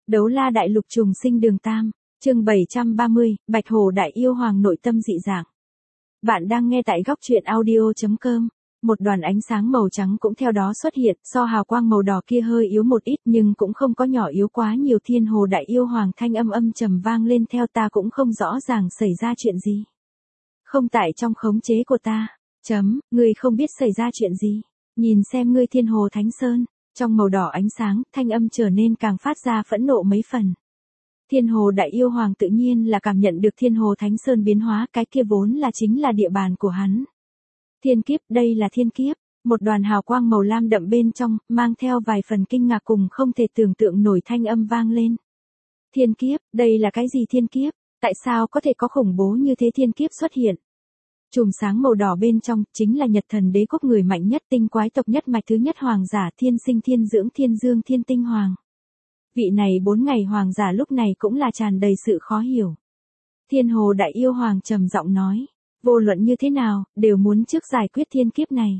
Đấu la đại lục trùng sinh đường tam, chương 730, Bạch Hổ đại yêu hoàng nội tâm dị dạng. Bạn đang nghe tại góc truyện audio.com. Một đoàn ánh sáng màu trắng cũng theo đó xuất hiện, so hào quang màu đỏ kia hơi yếu một ít nhưng cũng không có nhỏ yếu quá nhiều. Thiên Hồ đại yêu hoàng thanh âm trầm vang lên, theo ta cũng không rõ ràng xảy ra chuyện gì. Không tại trong khống chế của ta. Ngươi không biết xảy ra chuyện gì. Nhìn xem ngươi Thiên Hồ Thánh Sơn. Trong màu đỏ ánh sáng, thanh âm trở nên càng phát ra phẫn nộ mấy phần. Thiên Hồ đại yêu hoàng tự nhiên là cảm nhận được Thiên Hồ Thánh Sơn biến hóa, cái kia vốn là chính là địa bàn của hắn. Thiên kiếp, đây là thiên kiếp. Một đoàn hào quang màu lam đậm bên trong, mang theo vài phần kinh ngạc cùng không thể tưởng tượng nổi thanh âm vang lên. Thiên kiếp, đây là cái gì thiên kiếp? Tại sao có thể có khủng bố như thế thiên kiếp xuất hiện? Chùm sáng màu đỏ bên trong, chính là Nhật Thần Đế quốc người mạnh nhất, tinh quái tộc nhất mạch thứ nhất hoàng giả, thiên sinh thiên dưỡng thiên dương thiên tinh hoàng. Vị này 4 ngày hoàng giả lúc này cũng là tràn đầy sự khó hiểu. Thiên Hồ đại yêu hoàng trầm giọng nói, vô luận như thế nào, đều muốn trước giải quyết thiên kiếp này.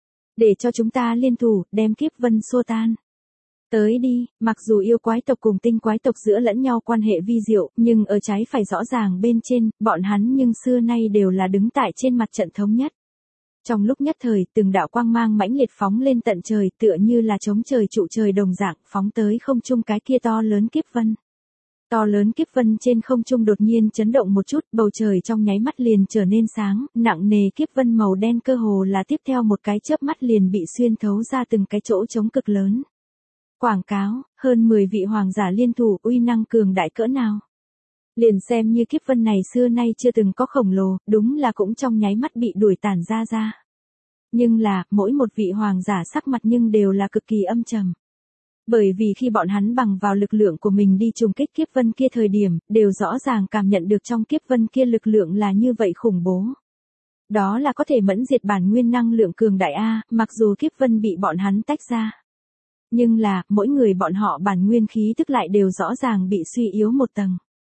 Để cho chúng ta liên thủ, đem kiếp vân xua tan. Tới đi, mặc dù yêu quái tộc cùng tinh quái tộc giữa lẫn nhau quan hệ vi diệu, nhưng ở trái phải rõ ràng bên trên, bọn hắn nhưng xưa nay đều là đứng tại trên mặt trận thống nhất. Trong lúc nhất thời, từng đạo quang mang mãnh liệt phóng lên tận trời, tựa như là chống trời trụ trời đồng dạng, phóng tới không trung cái kia to lớn kiếp vân. To lớn kiếp vân trên không trung đột nhiên chấn động một chút, bầu trời trong nháy mắt liền trở nên sáng, nặng nề kiếp vân màu đen cơ hồ là tiếp theo một cái chớp mắt liền bị xuyên thấu ra từng cái chỗ trống cực lớn. Quảng cáo, hơn 10 vị hoàng giả liên thủ, uy năng cường đại cỡ nào. Liền xem như kiếp vân này xưa nay chưa từng có khổng lồ, đúng là cũng trong nháy mắt bị đuổi tản ra. Nhưng là, mỗi một vị hoàng giả sắc mặt nhưng đều là cực kỳ âm trầm. Bởi vì khi bọn hắn bằng vào lực lượng của mình đi trùng kích kiếp vân kia thời điểm, đều rõ ràng cảm nhận được trong kiếp vân kia lực lượng là như vậy khủng bố. Đó là có thể mẫn diệt bản nguyên năng lượng cường đại A, mặc dù kiếp vân bị bọn hắn tách ra. Nhưng là, mỗi người bọn họ bản nguyên khí tức lại đều rõ ràng bị suy yếu một tầng.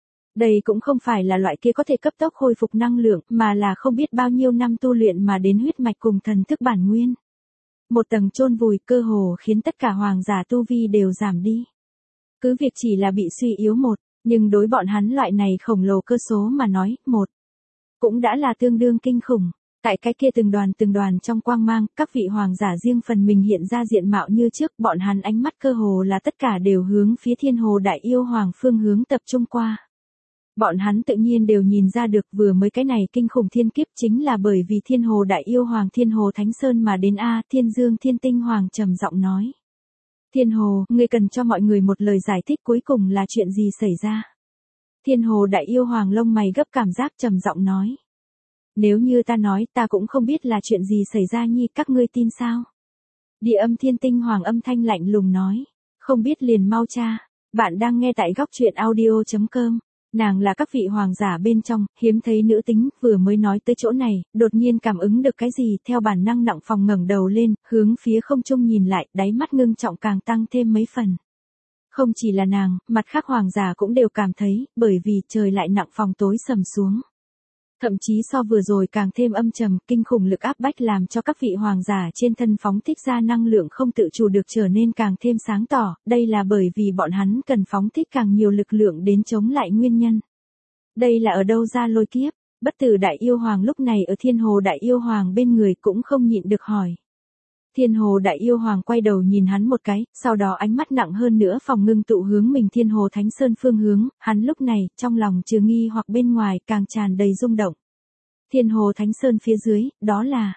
Đây cũng không phải là loại kia có thể cấp tốc khôi phục năng lượng, mà là không biết bao nhiêu năm tu luyện mà đến huyết mạch cùng thần thức bản nguyên. Một tầng chôn vùi cơ hồ khiến tất cả hoàng giả tu vi đều giảm đi. Cứ việc chỉ là bị suy yếu một, nhưng đối bọn hắn loại này khổng lồ cơ số mà nói, một, cũng đã là tương đương kinh khủng. Tại cái kia từng đoàn trong quang mang, các vị hoàng giả riêng phần mình hiện ra diện mạo như trước, bọn hắn ánh mắt cơ hồ là tất cả đều hướng phía Thiên Hồ đại yêu hoàng phương hướng tập trung qua. Bọn hắn tự nhiên đều nhìn ra được vừa mới cái này kinh khủng thiên kiếp chính là bởi vì Thiên Hồ đại yêu hoàng Thiên Hồ Thánh Sơn mà đến A. Thiên Dương Thiên Tinh Hoàng trầm giọng nói. Thiên Hồ, ngươi cần cho mọi người một lời giải thích cuối cùng là chuyện gì xảy ra. Thiên Hồ đại yêu hoàng lông mày gấp cảm giác trầm giọng nói. Nếu như ta nói ta cũng không biết là chuyện gì xảy ra nhi, các ngươi tin sao? Địa âm Thiên Tinh Hoàng âm thanh lạnh lùng nói. Không biết liền mau tra. Bạn đang nghe tại góc truyện audio.com. Nàng là các vị hoàng giả bên trong, hiếm thấy nữ tính, vừa mới nói tới chỗ này, đột nhiên cảm ứng được cái gì, theo bản năng nặng phòng ngẩng đầu lên, hướng phía không trung nhìn lại, đáy mắt ngưng trọng càng tăng thêm mấy phần. Không chỉ là nàng, mặt khác hoàng giả cũng đều cảm thấy, bởi vì trời lại nặng phòng tối sầm xuống. Thậm chí so vừa rồi càng thêm âm trầm, kinh khủng lực áp bách làm cho các vị hoàng giả trên thân phóng thích ra năng lượng không tự chủ được trở nên càng thêm sáng tỏ, đây là bởi vì bọn hắn cần phóng thích càng nhiều lực lượng đến chống lại nguyên nhân. Đây là ở đâu ra lôi kiếp? Bất tử đại yêu hoàng lúc này ở Thiên Hồ đại yêu hoàng bên người cũng không nhịn được hỏi. Thiên Hồ đại yêu hoàng quay đầu nhìn hắn một cái, sau đó ánh mắt nặng hơn nữa phòng ngưng tụ hướng mình Thiên Hồ Thánh Sơn phương hướng, hắn lúc này, trong lòng trừ nghi hoặc bên ngoài càng tràn đầy rung động. Thiên Hồ Thánh Sơn phía dưới, đó là,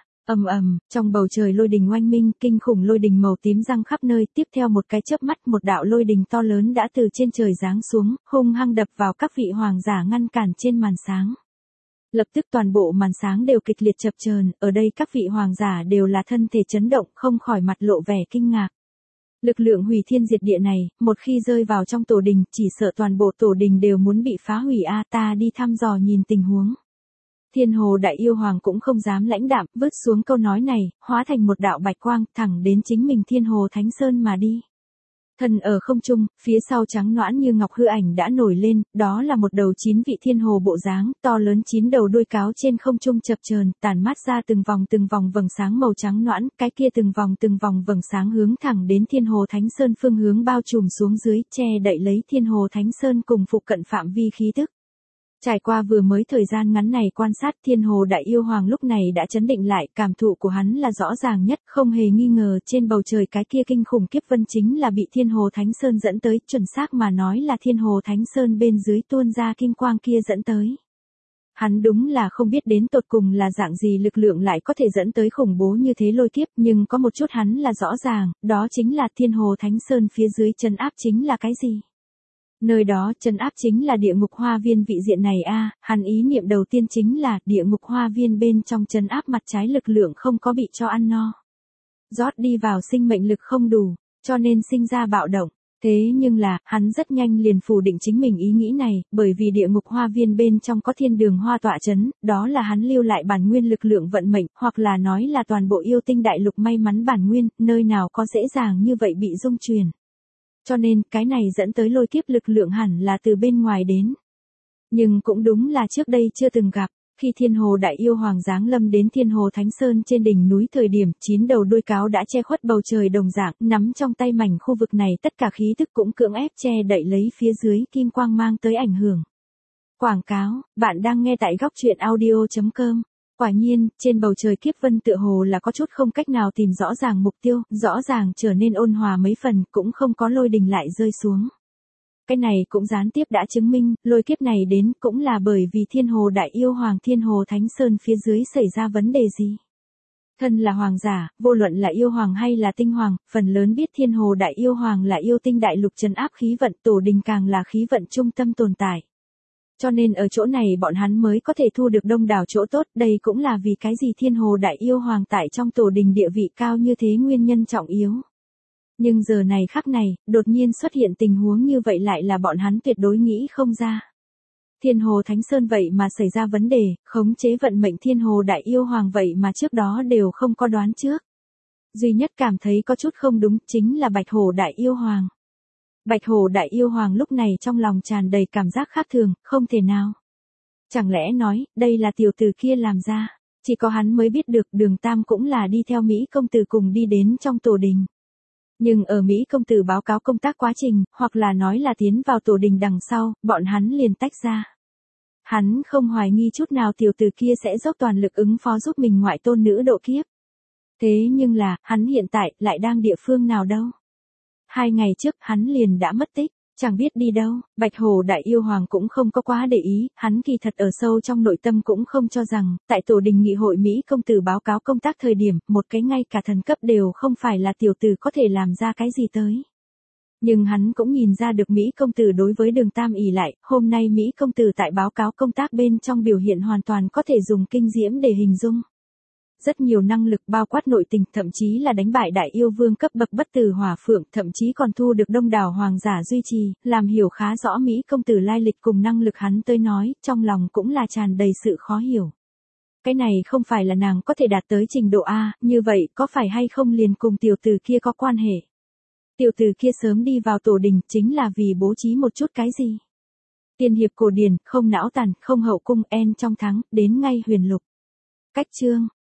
trong bầu trời lôi đình oanh minh, kinh khủng lôi đình màu tím răng khắp nơi, tiếp theo một cái chớp mắt một đạo lôi đình to lớn đã từ trên trời giáng xuống, hung hăng đập vào các vị hoàng giả ngăn cản trên màn sáng. Lập tức toàn bộ màn sáng đều kịch liệt chập chờn, ở đây các vị hoàng giả đều là thân thể chấn động, không khỏi mặt lộ vẻ kinh ngạc. Lực lượng hủy thiên diệt địa này, một khi rơi vào trong tổ đình, chỉ sợ toàn bộ tổ đình đều muốn bị phá hủy a, ta đi thăm dò nhìn tình huống. Thiên Hồ đại yêu hoàng cũng không dám lãnh đạm, vứt xuống câu nói này, hóa thành một đạo bạch quang, thẳng đến chính mình Thiên Hồ Thánh Sơn mà đi. Thân ở không trung, phía sau trắng nõn như ngọc hư ảnh đã nổi lên, đó là một đầu 9 vị thiên hồ bộ dáng, to lớn 9 đầu đuôi cáo trên không trung chập chờn, tản mát ra từng vòng vầng sáng màu trắng nõn, cái kia từng vòng vầng sáng hướng thẳng đến Thiên Hồ Thánh Sơn phương hướng bao trùm xuống dưới, che đậy lấy Thiên Hồ Thánh Sơn cùng phụ cận phạm vi khí tức. Trải qua vừa mới thời gian ngắn này quan sát, Thiên Hồ Đại Yêu Hoàng lúc này đã chấn định lại, cảm thụ của hắn là rõ ràng nhất, không hề nghi ngờ trên bầu trời cái kia kinh khủng kiếp vân chính là bị Thiên Hồ Thánh Sơn dẫn tới, chuẩn xác mà nói là Thiên Hồ Thánh Sơn bên dưới tuôn ra kim quang kia dẫn tới. Hắn đúng là không biết đến tột cùng là dạng gì lực lượng lại có thể dẫn tới khủng bố như thế lôi kiếp, nhưng có một chút hắn là rõ ràng, đó chính là Thiên Hồ Thánh Sơn phía dưới trấn áp chính là cái gì? Nơi đó trấn áp chính là địa ngục hoa viên vị diện này a, hắn ý niệm đầu tiên chính là địa ngục hoa viên bên trong trấn áp mặt trái lực lượng không có bị cho ăn no. Rót đi vào sinh mệnh lực không đủ, cho nên sinh ra bạo động. Thế nhưng là, hắn rất nhanh liền phủ định chính mình ý nghĩ này, bởi vì địa ngục hoa viên bên trong có thiên đường hoa tọa chấn, đó là hắn lưu lại bản nguyên lực lượng vận mệnh, hoặc là nói là toàn bộ yêu tinh đại lục may mắn bản nguyên, nơi nào có dễ dàng như vậy bị dung truyền. Cho nên, cái này dẫn tới lôi kiếp lực lượng hẳn là từ bên ngoài đến. Nhưng cũng đúng là trước đây chưa từng gặp. Khi Thiên Hồ Đại Yêu Hoàng giáng lâm đến Thiên Hồ Thánh Sơn trên đỉnh núi thời điểm, 9 đầu đuôi cáo đã che khuất bầu trời đồng dạng, nắm trong tay mảnh khu vực này tất cả khí tức cũng cưỡng ép che đậy lấy phía dưới kim quang mang tới ảnh hưởng. Quảng cáo, bạn đang nghe tại góc truyện audio.com. Quả nhiên, trên bầu trời kiếp vân tựa hồ là có chút không cách nào tìm rõ ràng mục tiêu, rõ ràng trở nên ôn hòa mấy phần, cũng không có lôi đình lại rơi xuống. Cái này cũng gián tiếp đã chứng minh, lôi kiếp này đến cũng là bởi vì Thiên Hồ Đại Yêu Hoàng Thiên Hồ Thánh Sơn phía dưới xảy ra vấn đề gì. Thân là hoàng giả, vô luận là yêu hoàng hay là tinh hoàng, phần lớn biết Thiên Hồ Đại Yêu Hoàng là yêu tinh đại lục trấn áp khí vận, tổ đình càng là khí vận trung tâm tồn tại. Cho nên ở chỗ này bọn hắn mới có thể thu được đông đảo chỗ tốt, đây cũng là vì cái gì Thiên Hồ Đại Yêu Hoàng tại trong tổ đình địa vị cao như thế nguyên nhân trọng yếu. Nhưng giờ này khắc này, đột nhiên xuất hiện tình huống như vậy lại là bọn hắn tuyệt đối nghĩ không ra. Thiên Hồ Thánh Sơn vậy mà xảy ra vấn đề, khống chế vận mệnh Thiên Hồ Đại Yêu Hoàng vậy mà trước đó đều không có đoán trước. Duy nhất cảm thấy có chút không đúng chính là Bạch Hổ Đại Yêu Hoàng. Bạch Hổ Đại Yêu Hoàng lúc này trong lòng tràn đầy cảm giác khác thường, không thể nào. Chẳng lẽ nói, đây là tiểu tử kia làm ra, chỉ có hắn mới biết được Đường Tam cũng là đi theo Mỹ công tử cùng đi đến trong tổ đình. Nhưng ở Mỹ công tử báo cáo công tác quá trình, hoặc là nói là tiến vào tổ đình đằng sau, bọn hắn liền tách ra. Hắn không hoài nghi chút nào tiểu tử kia sẽ dốc toàn lực ứng phó giúp mình ngoại tôn nữ độ kiếp. Thế nhưng là, hắn hiện tại, lại đang địa phương nào đâu? 2 ngày trước, hắn liền đã mất tích, chẳng biết đi đâu. Bạch Hổ Đại Yêu Hoàng cũng không có quá để ý, hắn kỳ thật ở sâu trong nội tâm cũng không cho rằng, tại tổ đình nghị hội Mỹ công tử báo cáo công tác thời điểm, một cái ngay cả thần cấp đều không phải là tiểu tử có thể làm ra cái gì tới. Nhưng hắn cũng nhìn ra được Mỹ công tử đối với Đường Tam ỷ lại, hôm nay Mỹ công tử tại báo cáo công tác bên trong biểu hiện hoàn toàn có thể dùng kinh diễm để hình dung. Rất nhiều năng lực bao quát nội tình, thậm chí là đánh bại đại yêu vương cấp bậc bất tử hỏa phượng, thậm chí còn thu được đông đảo hoàng giả duy trì, làm hiểu khá rõ Mỹ công tử lai lịch cùng năng lực hắn tới nói, trong lòng cũng là tràn đầy sự khó hiểu. Cái này không phải là nàng có thể đạt tới trình độ A, như vậy có phải hay không liền cùng tiểu tử kia có quan hệ? Tiểu tử kia sớm đi vào tổ đình chính là vì bố trí một chút cái gì? Tiên hiệp cổ điển, không não tàn, không hậu cung, en trong thắng, đến ngay huyền lục. Cách chương